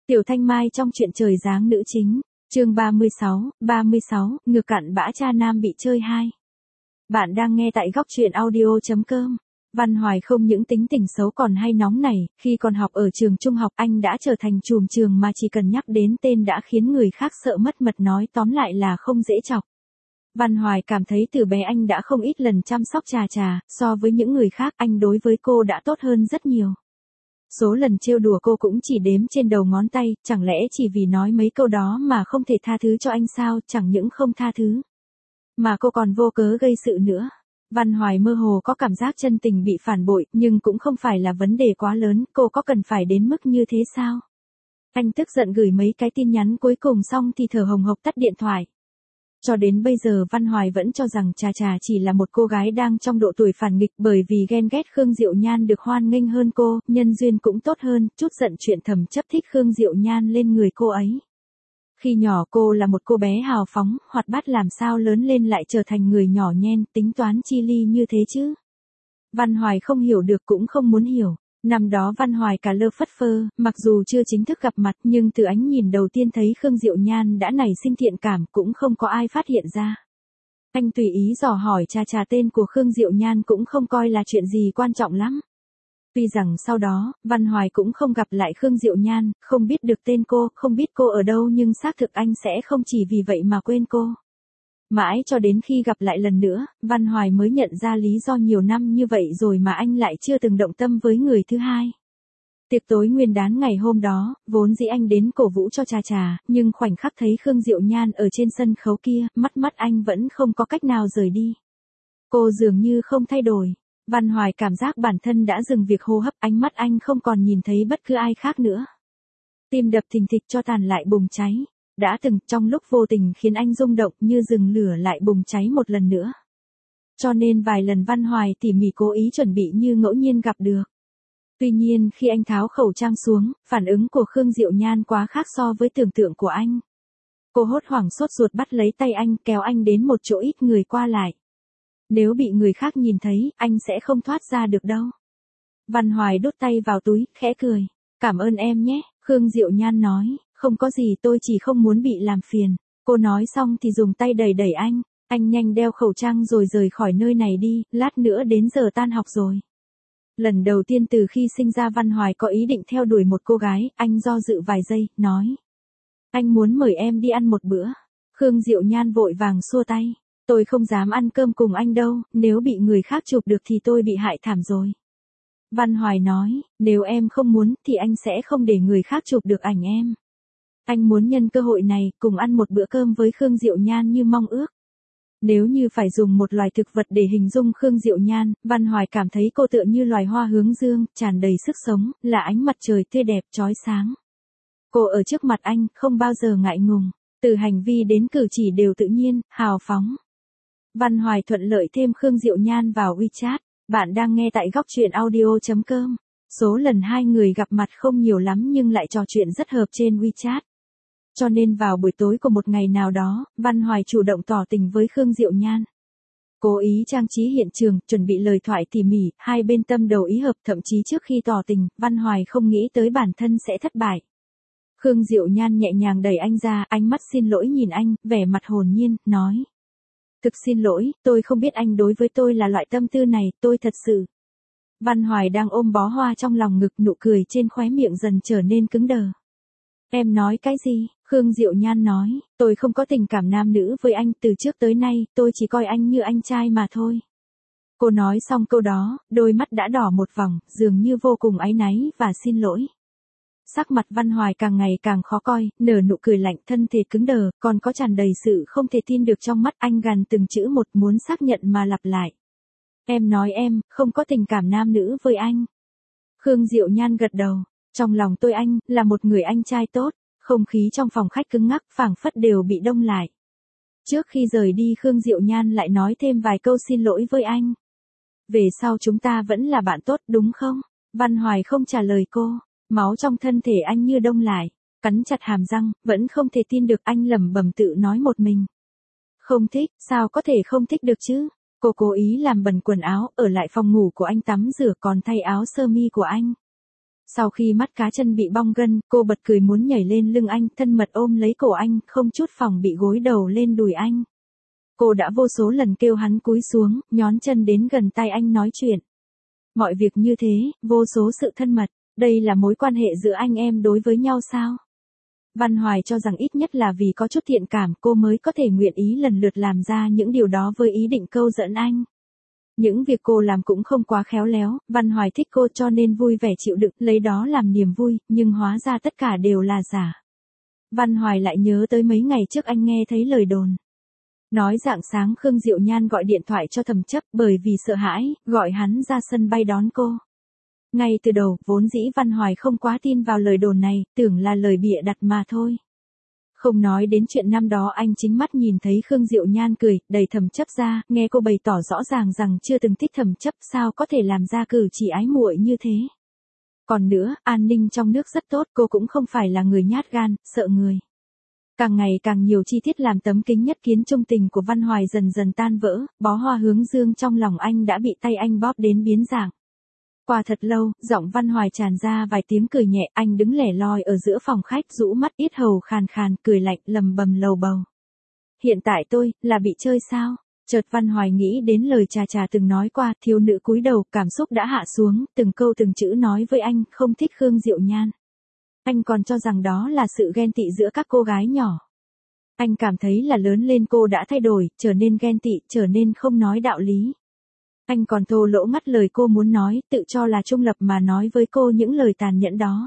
Tiểu Thanh Mai trong truyện Trời Giáng nữ chính, chương 36, ngược cặn bã cha nam bị chơi 2. Bạn đang nghe tại góc truyện audio.com. Văn Hoài không những tính tình xấu còn hay nóng nảy, khi còn học ở trường trung học anh đã trở thành trùm trường mà chỉ cần nhắc đến tên đã khiến người khác sợ mất mật, nói tóm lại là không dễ chọc. Văn Hoài cảm thấy từ bé anh đã không ít lần chăm sóc Trà, so với những người khác anh đối với cô đã tốt hơn rất nhiều. Số lần trêu đùa cô cũng chỉ đếm trên đầu ngón tay, chẳng lẽ chỉ vì nói mấy câu đó mà không thể tha thứ cho anh sao? Chẳng những không tha thứ, mà cô còn vô cớ gây sự nữa. Văn Hoài mơ hồ có cảm giác chân tình bị phản bội, nhưng cũng không phải là vấn đề quá lớn, cô có cần phải đến mức như thế sao? Anh tức giận gửi mấy cái tin nhắn cuối cùng xong thì thở hồng hộc tắt điện thoại. Cho đến bây giờ Văn Hoài vẫn cho rằng Trà chỉ là một cô gái đang trong độ tuổi phản nghịch, bởi vì ghen ghét Khương Diệu Nhan được hoan nghênh hơn cô, nhân duyên cũng tốt hơn, chút giận chuyện thầm chấp thích Khương Diệu Nhan lên người cô ấy. Khi nhỏ cô là một cô bé hào phóng, hoạt bát, làm sao lớn lên lại trở thành người nhỏ nhen, tính toán chi ly như thế chứ? Văn Hoài không hiểu được cũng không muốn hiểu. Năm đó Văn Hoài cả lơ phất phơ, mặc dù chưa chính thức gặp mặt nhưng từ ánh nhìn đầu tiên thấy Khương Diệu Nhan đã nảy sinh thiện cảm, cũng không có ai phát hiện ra. Anh tùy ý dò hỏi Trà tên của Khương Diệu Nhan cũng không coi là chuyện gì quan trọng lắm. Tuy rằng sau đó, Văn Hoài cũng không gặp lại Khương Diệu Nhan, không biết được tên cô, không biết cô ở đâu, nhưng xác thực anh sẽ không chỉ vì vậy mà quên cô. Mãi cho đến khi gặp lại lần nữa, Văn Hoài mới nhận ra lý do nhiều năm như vậy rồi mà anh lại chưa từng động tâm với người thứ hai. Tiệc tối Nguyên đán ngày hôm đó, vốn dĩ anh đến cổ vũ cho Trà, nhưng khoảnh khắc thấy Khương Diệu Nhan ở trên sân khấu kia, mắt anh vẫn không có cách nào rời đi. Cô dường như không thay đổi. Văn Hoài cảm giác bản thân đã dừng việc hô hấp, ánh mắt anh không còn nhìn thấy bất cứ ai khác nữa. Tim đập thình thịch, cho tàn lại bùng cháy. Đã từng trong lúc vô tình khiến anh rung động, như rừng lửa lại bùng cháy một lần nữa. Cho nên vài lần Văn Hoài tỉ mỉ cố ý chuẩn bị như ngẫu nhiên gặp được. Tuy nhiên khi anh tháo khẩu trang xuống, phản ứng của Khương Diệu Nhan quá khác so với tưởng tượng của anh. Cô hốt hoảng sốt ruột bắt lấy tay anh, kéo anh đến một chỗ ít người qua lại. Nếu bị người khác nhìn thấy, anh sẽ không thoát ra được đâu. Văn Hoài đút tay vào túi, khẽ cười. Cảm ơn em nhé, Khương Diệu Nhan nói. Không có gì, tôi chỉ không muốn bị làm phiền. Cô nói xong thì dùng tay đẩy anh nhanh đeo khẩu trang rồi rời khỏi nơi này đi, lát nữa đến giờ tan học rồi. Lần đầu tiên từ khi sinh ra Văn Hoài có ý định theo đuổi một cô gái, anh do dự vài giây, nói. Anh muốn mời em đi ăn một bữa. Khương Diệu Nhan vội vàng xua tay. Tôi không dám ăn cơm cùng anh đâu, nếu bị người khác chụp được thì tôi bị hại thảm rồi. Văn Hoài nói, nếu em không muốn thì anh sẽ không để người khác chụp được ảnh em. Anh muốn nhân cơ hội này, cùng ăn một bữa cơm với Khương Diệu Nhan như mong ước. Nếu như phải dùng một loài thực vật để hình dung Khương Diệu Nhan, Văn Hoài cảm thấy cô tựa như loài hoa hướng dương, tràn đầy sức sống, là ánh mặt trời tươi đẹp, chói sáng. Cô ở trước mặt anh, không bao giờ ngại ngùng, từ hành vi đến cử chỉ đều tự nhiên, hào phóng. Văn Hoài thuận lợi thêm Khương Diệu Nhan vào WeChat. Bạn đang nghe tại góc truyện audio.com. Số lần hai người gặp mặt không nhiều lắm nhưng lại trò chuyện rất hợp trên WeChat. Cho nên vào buổi tối của một ngày nào đó, Văn Hoài chủ động tỏ tình với Khương Diệu Nhan. Cố ý trang trí hiện trường, chuẩn bị lời thoại tỉ mỉ, hai bên tâm đầu ý hợp, thậm chí trước khi tỏ tình, Văn Hoài không nghĩ tới bản thân sẽ thất bại. Khương Diệu Nhan nhẹ nhàng đẩy anh ra, ánh mắt xin lỗi nhìn anh, vẻ mặt hồn nhiên, nói. Thực xin lỗi, tôi không biết anh đối với tôi là loại tâm tư này, tôi thật sự. Văn Hoài đang ôm bó hoa trong lòng ngực, nụ cười trên khóe miệng dần trở nên cứng đờ. Em nói cái gì? Khương Diệu Nhan nói, tôi không có tình cảm nam nữ với anh, từ trước tới nay, tôi chỉ coi anh như anh trai mà thôi. Cô nói xong câu đó, đôi mắt đã đỏ một vòng, dường như vô cùng áy náy và xin lỗi. Sắc mặt Văn Hoài càng ngày càng khó coi, nở nụ cười lạnh, thân thể cứng đờ, còn có tràn đầy sự không thể tin được trong mắt. Anh gằn từng chữ một, muốn xác nhận mà lặp lại. Em nói em, không có tình cảm nam nữ với anh. Khương Diệu Nhan gật đầu, trong lòng tôi anh, là một người anh trai tốt. Không khí trong phòng khách cứng ngắc, phảng phất đều bị đông lại. Trước khi rời đi Khương Diệu Nhan lại nói thêm vài câu xin lỗi với anh. Về sau chúng ta vẫn là bạn tốt đúng không? Văn Hoài không trả lời cô. Máu trong thân thể anh như đông lại, cắn chặt hàm răng, vẫn không thể tin được, anh lẩm bẩm tự nói một mình. Không thích, sao có thể không thích được chứ? Cô cố ý làm bẩn quần áo, ở lại phòng ngủ của anh tắm rửa còn thay áo sơ mi của anh. Sau khi mắt cá chân bị bong gân, cô bật cười muốn nhảy lên lưng anh, thân mật ôm lấy cổ anh, không chút phòng bị gối đầu lên đùi anh. Cô đã vô số lần kêu hắn cúi xuống, nhón chân đến gần tai anh nói chuyện. Mọi việc như thế, vô số sự thân mật, đây là mối quan hệ giữa anh em đối với nhau sao? Văn Hoài cho rằng ít nhất là vì có chút thiện cảm cô mới có thể nguyện ý lần lượt làm ra những điều đó với ý định câu dẫn anh. Những việc cô làm cũng không quá khéo léo, Văn Hoài thích cô cho nên vui vẻ chịu đựng, lấy đó làm niềm vui, nhưng hóa ra tất cả đều là giả. Văn Hoài lại nhớ tới mấy ngày trước anh nghe thấy lời đồn. Nói rạng sáng Khương Diệu Nhan gọi điện thoại cho Thẩm Chấp bởi vì sợ hãi, gọi hắn ra sân bay đón cô. Ngay từ đầu, vốn dĩ Văn Hoài không quá tin vào lời đồn này, tưởng là lời bịa đặt mà thôi. Không nói đến chuyện năm đó anh chính mắt nhìn thấy Khương Diệu Nhan cười, đẩy Thẩm Chấp ra, nghe cô bày tỏ rõ ràng rằng chưa từng thích Thẩm Chấp, sao có thể làm ra cử chỉ ái muội như thế. Còn nữa, an ninh trong nước rất tốt, cô cũng không phải là người nhát gan, sợ người. Càng ngày càng nhiều chi tiết làm tấm kính nhất kiến trung tình của Văn Hoài dần dần tan vỡ, bó hoa hướng dương trong lòng anh đã bị tay anh bóp đến biến dạng. Qua thật lâu, giọng Văn Hoài tràn ra vài tiếng cười nhẹ, anh đứng lẻ loi ở giữa phòng khách rũ mắt yết hầu khàn khàn, cười lạnh lầm bầm lầu bầu. Hiện tại tôi, là bị chơi sao? Chợt Văn Hoài nghĩ đến lời Trà Trà từng nói qua, thiếu nữ cúi đầu, cảm xúc đã hạ xuống, từng câu từng chữ nói với anh, không thích Khương Diệu Nhan. Anh còn cho rằng đó là sự ghen tị giữa các cô gái nhỏ. Anh cảm thấy là lớn lên cô đã thay đổi, trở nên ghen tị, trở nên không nói đạo lý. Anh còn thô lỗ ngắt lời cô muốn nói, tự cho là trung lập mà nói với cô những lời tàn nhẫn đó.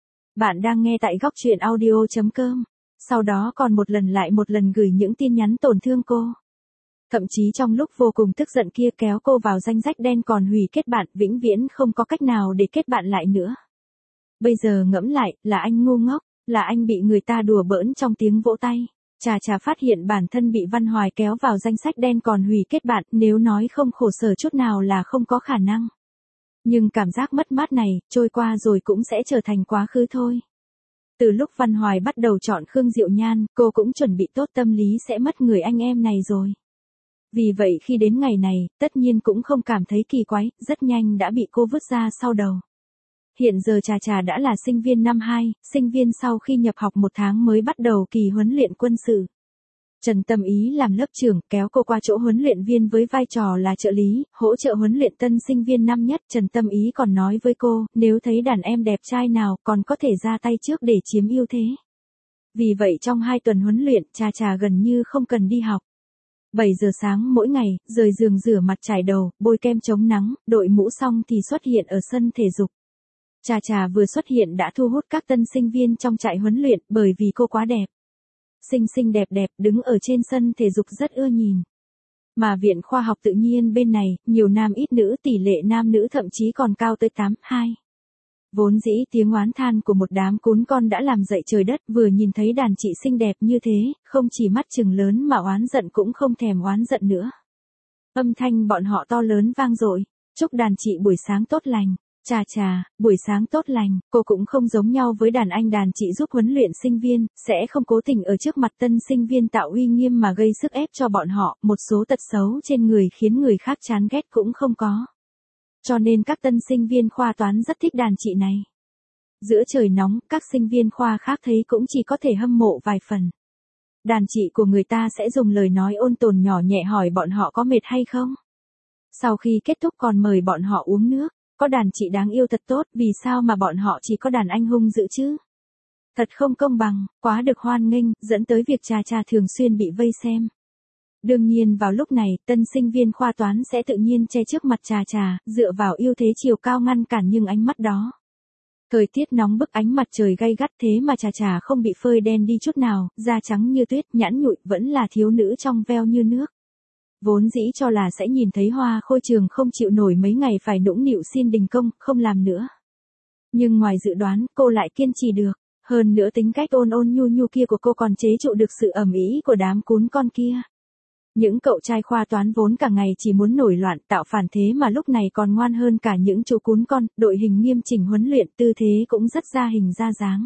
Bạn đang nghe tại góc truyện audio.com. Sau đó còn một lần gửi những tin nhắn tổn thương cô. Thậm chí trong lúc vô cùng tức giận kia kéo cô vào danh sách đen còn hủy kết bạn, vĩnh viễn không có cách nào để kết bạn lại nữa. Bây giờ ngẫm lại, là anh ngu ngốc, là anh bị người ta đùa bỡn trong tiếng vỗ tay. Trà Trà phát hiện bản thân bị Văn Hoài kéo vào danh sách đen còn hủy kết bạn, nếu nói không khổ sở chút nào là không có khả năng. Nhưng cảm giác mất mát này, trôi qua rồi cũng sẽ trở thành quá khứ thôi. Từ lúc Văn Hoài bắt đầu chọn Khương Diệu Nhan, cô cũng chuẩn bị tốt tâm lý sẽ mất người anh em này rồi. Vì vậy khi đến ngày này, tất nhiên cũng không cảm thấy kỳ quái, rất nhanh đã bị cô vứt ra sau đầu. Hiện giờ Trà Trà đã là sinh viên năm 2, sinh viên sau khi nhập học 1 tháng mới bắt đầu kỳ huấn luyện quân sự. Trần Tâm Ý làm lớp trưởng kéo cô qua chỗ huấn luyện viên với vai trò là trợ lý, hỗ trợ huấn luyện tân sinh viên năm nhất. Trần Tâm Ý còn nói với cô, nếu thấy đàn em đẹp trai nào còn có thể ra tay trước để chiếm ưu thế. Vì vậy trong 2 tuần huấn luyện, Trà Trà gần như không cần đi học. 7 giờ sáng mỗi ngày, rời giường rửa mặt chải đầu, bôi kem chống nắng, đội mũ xong thì xuất hiện ở sân thể dục. Trà Trà vừa xuất hiện đã thu hút các tân sinh viên trong trại huấn luyện bởi vì cô quá đẹp. Xinh xinh đẹp đẹp đứng ở trên sân thể dục rất ưa nhìn. Mà Viện Khoa học Tự nhiên bên này, nhiều nam ít nữ, tỷ lệ nam nữ thậm chí còn cao tới 8-2. Vốn dĩ tiếng oán than của một đám cún con đã làm dậy trời đất, vừa nhìn thấy đàn chị xinh đẹp như thế, không chỉ mắt trừng lớn mà oán giận cũng không thèm oán giận nữa. Âm thanh bọn họ to lớn vang dội, chúc đàn chị buổi sáng tốt lành. Trà Trà, buổi sáng tốt lành, cô cũng không giống nhau với đàn anh đàn chị giúp huấn luyện sinh viên, sẽ không cố tình ở trước mặt tân sinh viên tạo uy nghiêm mà gây sức ép cho bọn họ, một số tật xấu trên người khiến người khác chán ghét cũng không có. Cho nên các tân sinh viên khoa toán rất thích đàn chị này. Giữa trời nóng, các sinh viên khoa khác thấy cũng chỉ có thể hâm mộ vài phần. Đàn chị của người ta sẽ dùng lời nói ôn tồn nhỏ nhẹ hỏi bọn họ có mệt hay không. Sau khi kết thúc còn mời bọn họ uống nước. Có đàn chị đáng yêu thật tốt, vì sao mà bọn họ chỉ có đàn anh hung dữ chứ? Thật không công bằng, quá được hoan nghênh, dẫn tới việc Trà Trà thường xuyên bị vây xem. Đương nhiên vào lúc này, tân sinh viên khoa toán sẽ tự nhiên che trước mặt Trà Trà, dựa vào ưu thế chiều cao ngăn cản nhưng ánh mắt đó. Thời tiết nóng bức ánh mặt trời gay gắt thế mà Trà Trà không bị phơi đen đi chút nào, da trắng như tuyết, nhẵn nhụi, vẫn là thiếu nữ trong veo như nước. Vốn dĩ cho là sẽ nhìn thấy Hoa Khôi Trường không chịu nổi mấy ngày phải nũng nịu xin đình công, không làm nữa. Nhưng ngoài dự đoán, cô lại kiên trì được. Hơn nữa tính cách ôn ôn nhu nhu kia của cô còn chế trụ được sự ầm ĩ của đám cún con kia. Những cậu trai khoa toán vốn cả ngày chỉ muốn nổi loạn tạo phản thế mà lúc này còn ngoan hơn cả những chú cún con, đội hình nghiêm chỉnh huấn luyện tư thế cũng rất ra hình ra dáng.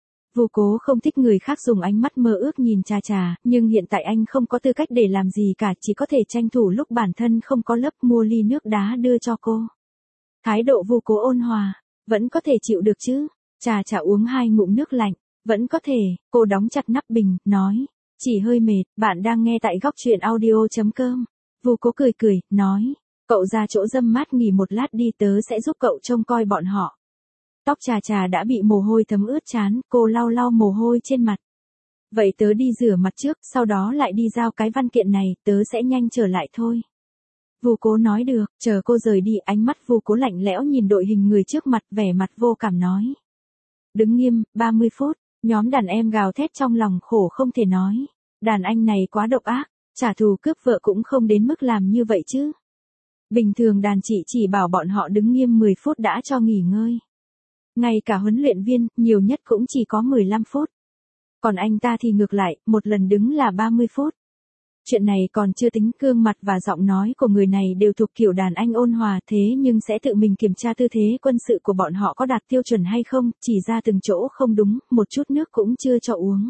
Vô Cố không thích người khác dùng ánh mắt mơ ước nhìn Trà Trà, nhưng hiện tại anh không có tư cách để làm gì cả, chỉ có thể tranh thủ lúc bản thân không có lớp mua ly nước đá đưa cho cô. Thái độ Vô Cố ôn hòa. Vẫn có thể chịu được chứ? Trà trà uống 2 ngụm nước lạnh. Vẫn có thể, cô đóng chặt nắp bình, nói. Chỉ hơi mệt, bạn đang nghe tại góc chuyện audio.com. Vu Cố cười cười, nói. Cậu ra chỗ dâm mát nghỉ một lát đi, tớ sẽ giúp cậu trông coi bọn họ. Tóc Trà Trà đã bị mồ hôi thấm ướt trán, cô lau lau mồ hôi trên mặt. Vậy tớ đi rửa mặt trước, sau đó lại đi giao cái văn kiện này, tớ sẽ nhanh trở lại thôi. Vu Cố nói được, chờ cô rời đi, ánh mắt Vu Cố lạnh lẽo nhìn đội hình người trước mặt, vẻ mặt vô cảm nói. Đứng nghiêm, 30 phút, nhóm đàn em gào thét trong lòng khổ không thể nói. Đàn anh này quá độc ác, trả thù cướp vợ cũng không đến mức làm như vậy chứ. Bình thường đàn chị chỉ bảo bọn họ đứng nghiêm 10 phút đã cho nghỉ ngơi. Ngay cả huấn luyện viên, nhiều nhất cũng chỉ có 15 phút. Còn anh ta thì ngược lại, một lần đứng là 30 phút. Chuyện này còn chưa tính gương mặt và giọng nói của người này đều thuộc kiểu đàn anh ôn hòa, thế nhưng sẽ tự mình kiểm tra tư thế quân sự của bọn họ có đạt tiêu chuẩn hay không, chỉ ra từng chỗ không đúng, một chút nước cũng chưa cho uống.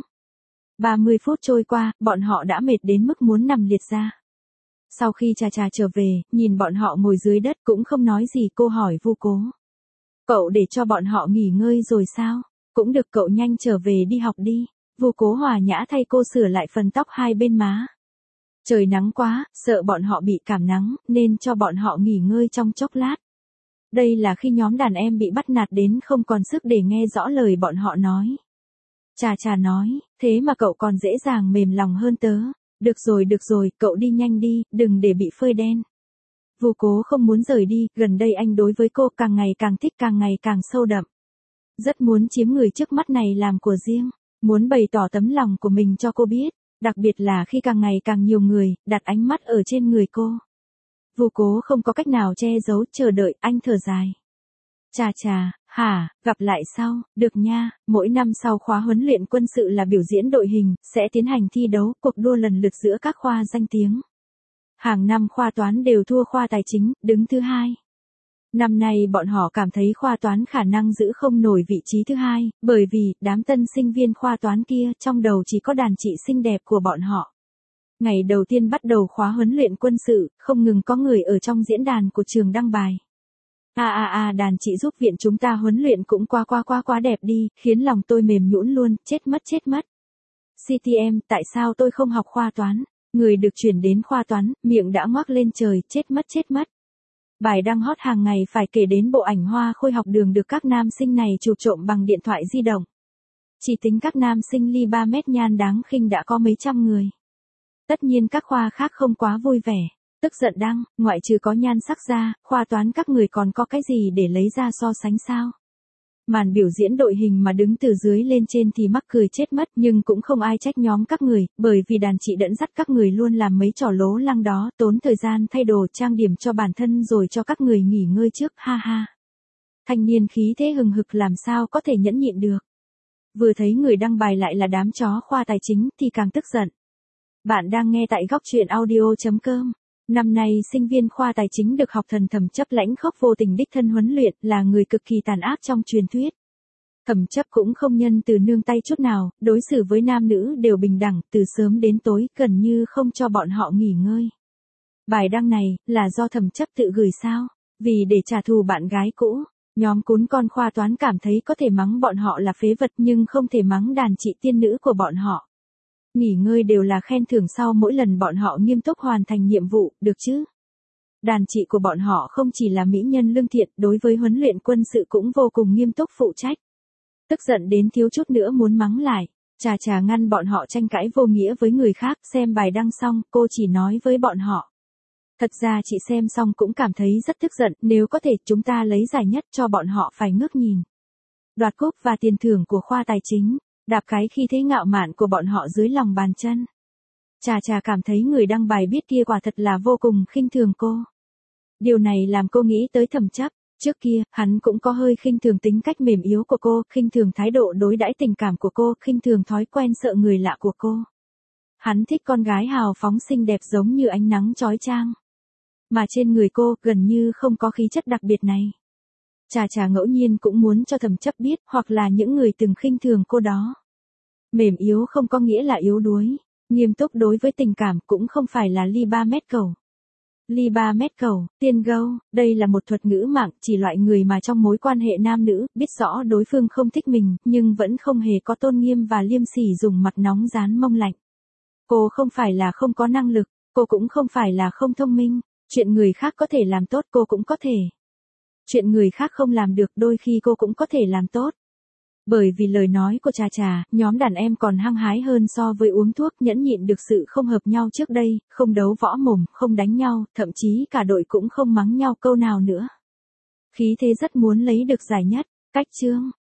30 phút trôi qua, bọn họ đã mệt đến mức muốn nằm liệt ra. Sau khi Trà Trà trở về, nhìn bọn họ ngồi dưới đất cũng không nói gì, cô hỏi Vu Cố. Cậu để cho bọn họ nghỉ ngơi rồi sao? Cũng được, cậu nhanh trở về đi học đi. Vu Cố hòa nhã thay cô sửa lại phần tóc hai bên má. Trời nắng quá, sợ bọn họ bị cảm nắng, nên cho bọn họ nghỉ ngơi trong chốc lát. Đây là khi nhóm đàn em bị bắt nạt đến không còn sức để nghe rõ lời bọn họ nói. Trà Trà nói, thế mà cậu còn dễ dàng mềm lòng hơn tớ. Được rồi, cậu đi nhanh đi, đừng để bị phơi đen. Vu Cố không muốn rời đi, gần đây anh đối với cô càng ngày càng thích, càng ngày càng sâu đậm. Rất muốn chiếm người trước mắt này làm của riêng, muốn bày tỏ tấm lòng của mình cho cô biết, đặc biệt là khi càng ngày càng nhiều người đặt ánh mắt ở trên người cô. Vu Cố không có cách nào che giấu, chờ đợi, anh thở dài. Trà Trà, hả, gặp lại sau, được nha, mỗi năm sau khóa huấn luyện quân sự là biểu diễn đội hình, sẽ tiến hành thi đấu, cuộc đua lần lượt giữa các khoa danh tiếng. Hàng năm khoa toán đều thua khoa tài chính, đứng thứ 2. Năm nay bọn họ cảm thấy khoa toán khả năng giữ không nổi vị trí thứ 2, bởi vì đám tân sinh viên khoa toán kia trong đầu chỉ có đàn chị xinh đẹp của bọn họ. Ngày đầu tiên bắt đầu khóa huấn luyện quân sự, không ngừng có người ở trong diễn đàn của trường đăng bài. Đàn chị giúp viện chúng ta huấn luyện cũng quá đẹp đi, khiến lòng tôi mềm nhũn luôn, chết mất. CTM, tại sao tôi không học khoa toán? Người được chuyển đến khoa toán, miệng đã ngoác lên trời, chết mất. Bài đăng hot hàng ngày phải kể đến bộ ảnh hoa khôi học đường được các nam sinh này chụp trộm bằng điện thoại di động. Chỉ tính các nam sinh ly 3 mét nhan đáng khinh đã có mấy trăm người. Tất nhiên các khoa khác không quá vui vẻ. Tức giận đăng, ngoại trừ có nhan sắc ra, khoa toán các người còn có cái gì để lấy ra so sánh sao? Màn biểu diễn đội hình mà đứng từ dưới lên trên thì mắc cười chết mất, nhưng cũng không ai trách nhóm các người, bởi vì đàn chị dẫn dắt các người luôn làm mấy trò lố lăng đó, tốn thời gian thay đồ trang điểm cho bản thân rồi cho các người nghỉ ngơi trước, ha. Thanh niên khí thế hừng hực làm sao có thể nhẫn nhịn được. Vừa thấy người đăng bài lại là đám chó khoa tài chính thì càng tức giận. Bạn đang nghe tại góc chuyện audio.com. Năm nay sinh viên khoa tài chính được học thần Thẩm Chấp lãnh khốc vô tình đích thân huấn luyện, là người cực kỳ tàn ác trong truyền thuyết. Thẩm Chấp cũng không nhân từ nương tay chút nào, đối xử với nam nữ đều bình đẳng, từ sớm đến tối, gần như không cho bọn họ nghỉ ngơi. Bài đăng này, là do Thẩm Chấp tự gửi sao? Vì để trả thù bạn gái cũ, nhóm cún con khoa toán cảm thấy có thể mắng bọn họ là phế vật nhưng không thể mắng đàn chị tiên nữ của bọn họ. Nghỉ ngơi đều là khen thưởng sau mỗi lần bọn họ nghiêm túc hoàn thành nhiệm vụ, được chứ? Đàn chị của bọn họ không chỉ là mỹ nhân lương thiện, đối với huấn luyện quân sự cũng vô cùng nghiêm túc phụ trách. Tức giận đến thiếu chút nữa muốn mắng lại. Trà Trà ngăn bọn họ tranh cãi vô nghĩa với người khác, xem bài đăng xong, cô chỉ nói với bọn họ. Thật ra chị xem xong cũng cảm thấy rất tức giận, nếu có thể chúng ta lấy giải nhất cho bọn họ phải ngước nhìn. Đoạt cúp và tiền thưởng của khoa tài chính. Đạp cái khi thế ngạo mạn của bọn họ dưới lòng bàn chân. Trà Trà cảm thấy người đăng bài viết kia quả thật là vô cùng khinh thường cô. Điều này làm cô nghĩ tới Thẩm Chấp. Trước kia, hắn cũng có hơi khinh thường tính cách mềm yếu của cô, khinh thường thái độ đối đãi tình cảm của cô, khinh thường thói quen sợ người lạ của cô. Hắn thích con gái hào phóng xinh đẹp giống như ánh nắng chói chang. Mà trên người cô, gần như không có khí chất đặc biệt này. Trà Trà ngẫu nhiên cũng muốn cho Thẩm Chấp biết, hoặc là những người từng khinh thường cô đó. Mềm yếu không có nghĩa là yếu đuối, nghiêm túc đối với tình cảm cũng không phải là ly 3 mét cầu. Ly 3 mét cầu, tiên gâu, đây là một thuật ngữ mạng chỉ loại người mà trong mối quan hệ nam nữ, biết rõ đối phương không thích mình, nhưng vẫn không hề có tôn nghiêm và liêm sỉ dùng mặt nóng dán mông lạnh. Cô không phải là không có năng lực, cô cũng không phải là không thông minh, chuyện người khác có thể làm tốt cô cũng có thể. Chuyện người khác không làm được đôi khi cô cũng có thể làm tốt. Bởi vì lời nói của Trà Trà, nhóm đàn em còn hăng hái hơn so với uống thuốc, nhẫn nhịn được sự không hợp nhau trước đây, không đấu võ mồm, không đánh nhau, thậm chí cả đội cũng không mắng nhau câu nào nữa. Khí thế rất muốn lấy được giải nhất. Cách chương